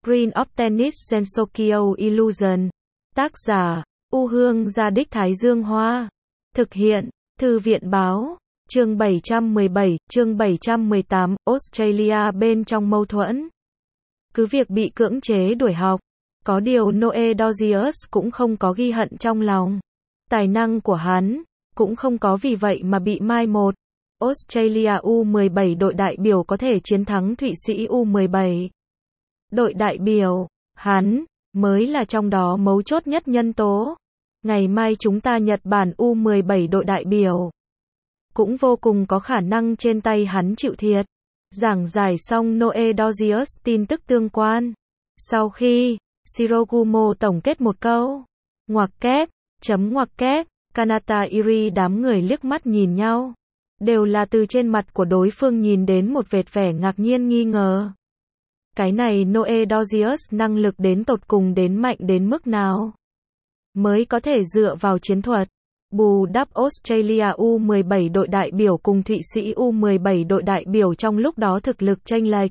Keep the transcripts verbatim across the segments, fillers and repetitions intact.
Green of Tennis Gensokyo Illusion. Tác giả, U Hương Gia Đích Thái Dương Hoa. Thực hiện, Thư viện Báo. Chương bảy trăm mười bảy, chương bảy trăm mười tám, Australia bên trong mâu thuẫn. Cứ việc bị cưỡng chế đuổi học, có điều Noe Dodgius cũng không có ghi hận trong lòng. Tài năng của hắn cũng không có vì vậy mà bị mai một. Australia U mười bảy đội đại biểu có thể chiến thắng Thụy Sĩ U mười bảy. Đội đại biểu, hắn mới là trong đó mấu chốt nhất nhân tố. Ngày mai chúng ta Nhật Bản U mười bảy đội đại biểu cũng vô cùng có khả năng trên tay hắn chịu thiệt. Giảng giải xong Noe Dodgius tin tức tương quan. Sau khi Shirogumo tổng kết một câu, ngoặc kép, chấm ngoặc kép, Kanata Iri đám người liếc mắt nhìn nhau. Đều là từ trên mặt của đối phương nhìn đến một vệt vẻ ngạc nhiên nghi ngờ. Cái này Noe Dodgius năng lực đến tột cùng đến mạnh đến mức nào? Mới có thể dựa vào chiến thuật bù đắp Australia U mười bảy đội đại biểu cùng Thụy Sĩ U mười bảy đội đại biểu trong lúc đó thực lực chênh lệch.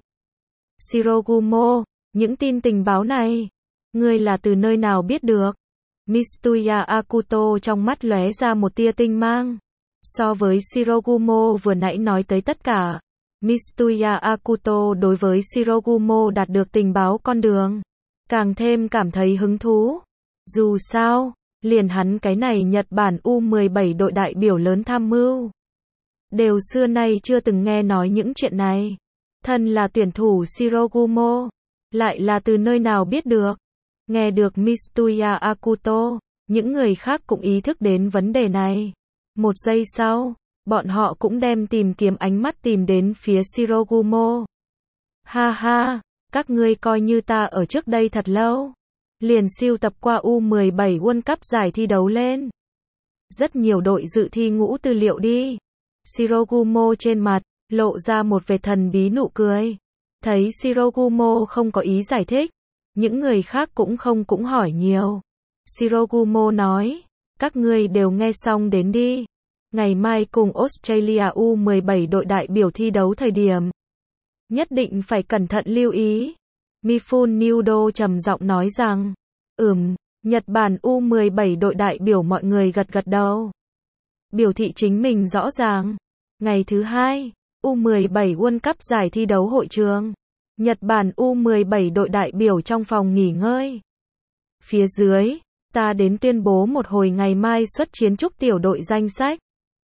Shirogumo, những tin tình báo này, ngươi là từ nơi nào biết được? Mitsuya Akuto trong mắt lóe ra một tia tinh mang. So với Shirogumo vừa nãy nói tới tất cả, Mitsuya Akuto đối với Shirogumo đạt được tình báo con đường càng thêm cảm thấy hứng thú. Dù sao, liền hắn cái này Nhật Bản U mười bảy đội đại biểu lớn tham mưu, đều xưa nay chưa từng nghe nói những chuyện này. Thân là tuyển thủ Shirogumo, lại là từ nơi nào biết được? Nghe được Mitsuya Akuto, những người khác cũng ý thức đến vấn đề này. Một giây sau, bọn họ cũng đem tìm kiếm ánh mắt tìm đến phía Shirogumo. Ha ha, các ngươi coi như ta ở trước đây thật lâu. Liền siêu tập qua U mười bảy World Cup giải thi đấu lên. Rất nhiều đội dự thi ngũ tư liệu đi. Shirogumo trên mặt, lộ ra một vệt thần bí nụ cười. Thấy Shirogumo không có ý giải thích, những người khác cũng không cũng hỏi nhiều. Shirogumo nói, các ngươi đều nghe xong đến đi. Ngày mai cùng Australia U mười bảy đội đại biểu thi đấu thời điểm, nhất định phải cẩn thận lưu ý. Mifune Nudo trầm giọng nói rằng, ừm, Nhật Bản U mười bảy đội đại biểu mọi người gật gật đầu. Biểu thị chính mình rõ ràng. Ngày thứ hai, U mười bảy World Cup giải thi đấu hội trường. Nhật Bản U mười bảy đội đại biểu trong phòng nghỉ ngơi. Phía dưới, ta đến tuyên bố một hồi ngày mai xuất chiến chúc tiểu đội danh sách.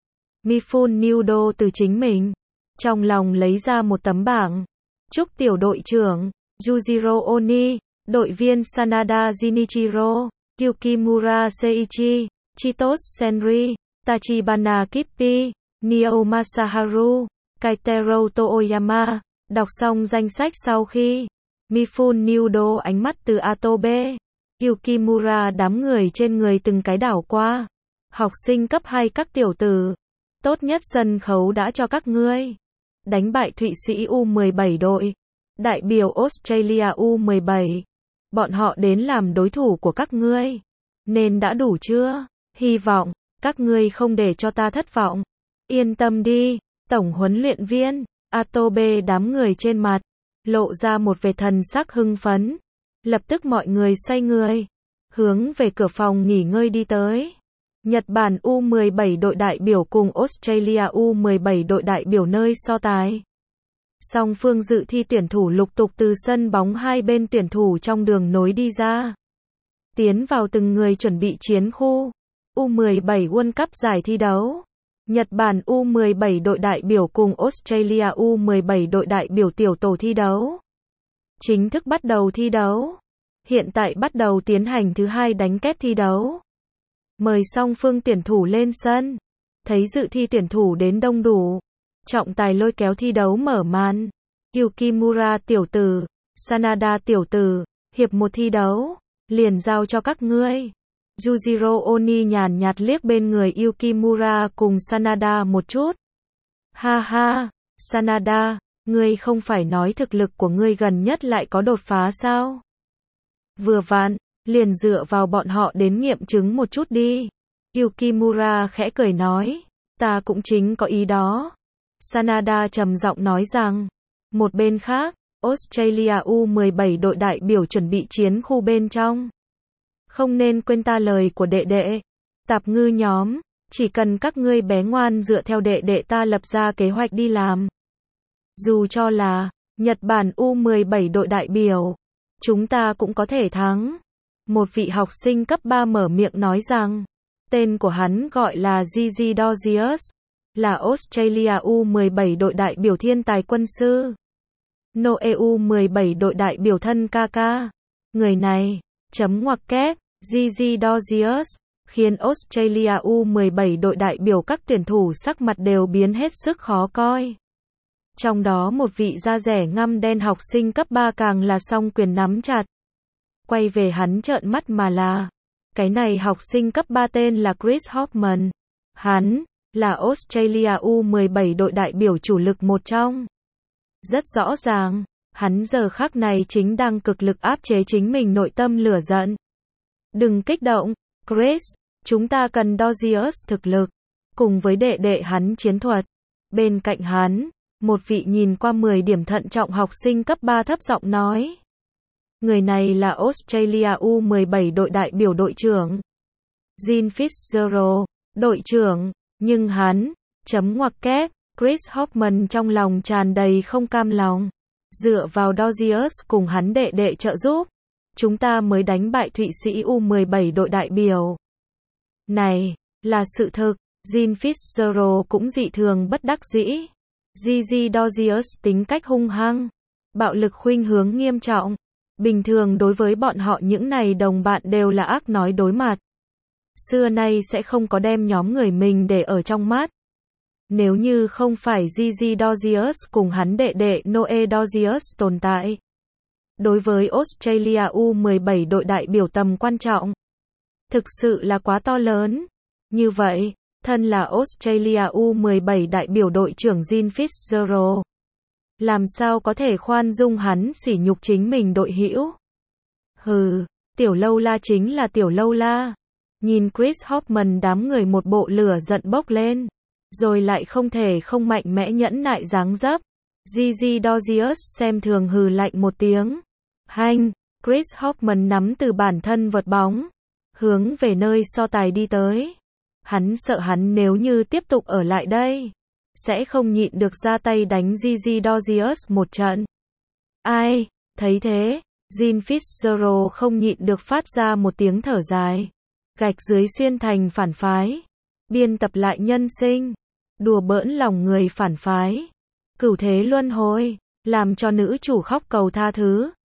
Mifune Nudo từ chính mình trong lòng lấy ra một tấm bảng. Chúc tiểu đội trưởng Yujiro Oni, đội viên Sanada Jinichiro, Yukimura Seiichi, Chitos Senri, Tachibana Kippi, Nio Masaharu, Kaitero Toyama. Đọc xong danh sách sau khi, Mifune Nudo ánh mắt từ Atobe, Yukimura đám người trên người từng cái đảo qua. Học sinh cấp hai các tiểu tử, tốt nhất sân khấu đã cho các ngươi. Đánh bại Thụy Sĩ U mười bảy đội đại biểu Australia U mười bảy. Bọn họ đến làm đối thủ của các ngươi. Nên đã đủ chưa? Hy vọng các ngươi không để cho ta thất vọng. Yên tâm đi, tổng huấn luyện viên. Atobe đám người trên mặt lộ ra một vệt thần sắc hưng phấn. Lập tức mọi người xoay người, hướng về cửa phòng nghỉ ngơi đi tới. Nhật Bản U mười bảy đội đại biểu cùng Australia U mười bảy đội đại biểu nơi so tài. Song phương dự thi tuyển thủ lục tục từ sân bóng hai bên tuyển thủ trong đường nối đi ra. Tiến vào từng người chuẩn bị chiến khu. U mười bảy World Cup giải thi đấu. Nhật Bản U mười bảy đội đại biểu cùng Australia U mười bảy đội đại biểu tiểu tổ thi đấu. Chính thức bắt đầu thi đấu. Hiện tại bắt đầu tiến hành thứ hai đánh kép thi đấu. Mời song phương tuyển thủ lên sân. Thấy dự thi tuyển thủ đến đông đủ. Trọng tài lôi kéo thi đấu mở màn. Yukimura tiểu tử, Sanada tiểu tử, hiệp một thi đấu, liền giao cho các ngươi. Yujiro Oni nhàn nhạt liếc bên người Yukimura cùng Sanada một chút. Ha ha, Sanada, ngươi không phải nói thực lực của ngươi gần nhất lại có đột phá sao? Vừa vặn, liền dựa vào bọn họ đến nghiệm chứng một chút đi. Yukimura khẽ cười nói, ta cũng chính có ý đó. Sanada trầm giọng nói rằng, một bên khác, Australia U mười bảy đội đại biểu chuẩn bị chiến khu bên trong. Không nên quên ta lời của đệ đệ. Tạp ngư nhóm, chỉ cần các ngươi bé ngoan dựa theo đệ đệ ta lập ra kế hoạch đi làm. Dù cho là Nhật Bản U mười bảy đội đại biểu, chúng ta cũng có thể thắng. Một vị học sinh cấp ba mở miệng nói rằng, tên của hắn gọi là Gigi Dodgius, là Australia U mười bảy đội đại biểu thiên tài quân sư. Noe U mười bảy đội đại biểu thân ca ca. Người này, chấm ngoặc kép, Gigi Dodgius, khiến Australia U mười bảy đội đại biểu các tuyển thủ sắc mặt đều biến hết sức khó coi. Trong đó một vị da rẻ ngăm đen học sinh cấp ba càng là song quyền nắm chặt. Quay về hắn trợn mắt mà là, cái này học sinh cấp ba tên là Chris Hoffman. Hắn là Australia U mười bảy đội đại biểu chủ lực một trong. Rất rõ ràng, hắn giờ khắc này chính đang cực lực áp chế chính mình nội tâm lửa giận. Đừng kích động, Chris, chúng ta cần Dodgius thực lực, cùng với đệ đệ hắn chiến thuật. Bên cạnh hắn, một vị nhìn qua mười điểm thận trọng học sinh cấp ba thấp giọng nói. Người này là Australia U mười bảy đội đại biểu đội trưởng. Gene Fitzgerald, đội trưởng, nhưng hắn, chấm ngoặc kép, Chris Hoffman trong lòng tràn đầy không cam lòng. Dựa vào Dodgius cùng hắn đệ đệ trợ giúp, chúng ta mới đánh bại Thụy Sĩ U mười bảy đội đại biểu. Này, là sự thực, Gene Fitzgerald cũng dị thường bất đắc dĩ. Gigi Dodgius tính cách hung hăng, bạo lực khuynh hướng nghiêm trọng. Bình thường đối với bọn họ những này đồng bạn đều là ác nói đối mặt. Xưa nay sẽ không có đem nhóm người mình để ở trong mắt. Nếu như không phải Gigi Dodgius cùng hắn đệ đệ Noe Dodgius tồn tại, đối với Australia U mười bảy đội đại biểu tầm quan trọng, thực sự là quá to lớn. Như vậy, thân là Australia U mười bảy đại biểu đội trưởng Gene Fitzgerald, làm sao có thể khoan dung hắn sỉ nhục chính mình đội hữu? Hừ, tiểu lâu la chính là tiểu lâu la. Nhìn Chris Hoffman đám người một bộ lửa giận bốc lên, rồi lại không thể không mạnh mẽ nhẫn nại dáng dấp. Gigi Dodgius xem thường hừ lạnh một tiếng. Hanh, Chris Hoffman nắm từ bản thân vợt bóng, hướng về nơi so tài đi tới. Hắn sợ hắn nếu như tiếp tục ở lại đây, sẽ không nhịn được ra tay đánh Gigi Dodgius một trận. Ai, thấy thế, Gene Fitzgerald không nhịn được phát ra một tiếng thở dài. Gạch dưới xuyên thành phản phái, biên tập lại nhân sinh, đùa bỡn lòng người phản phái, cửu thế luân hồi, làm cho nữ chủ khóc cầu tha thứ.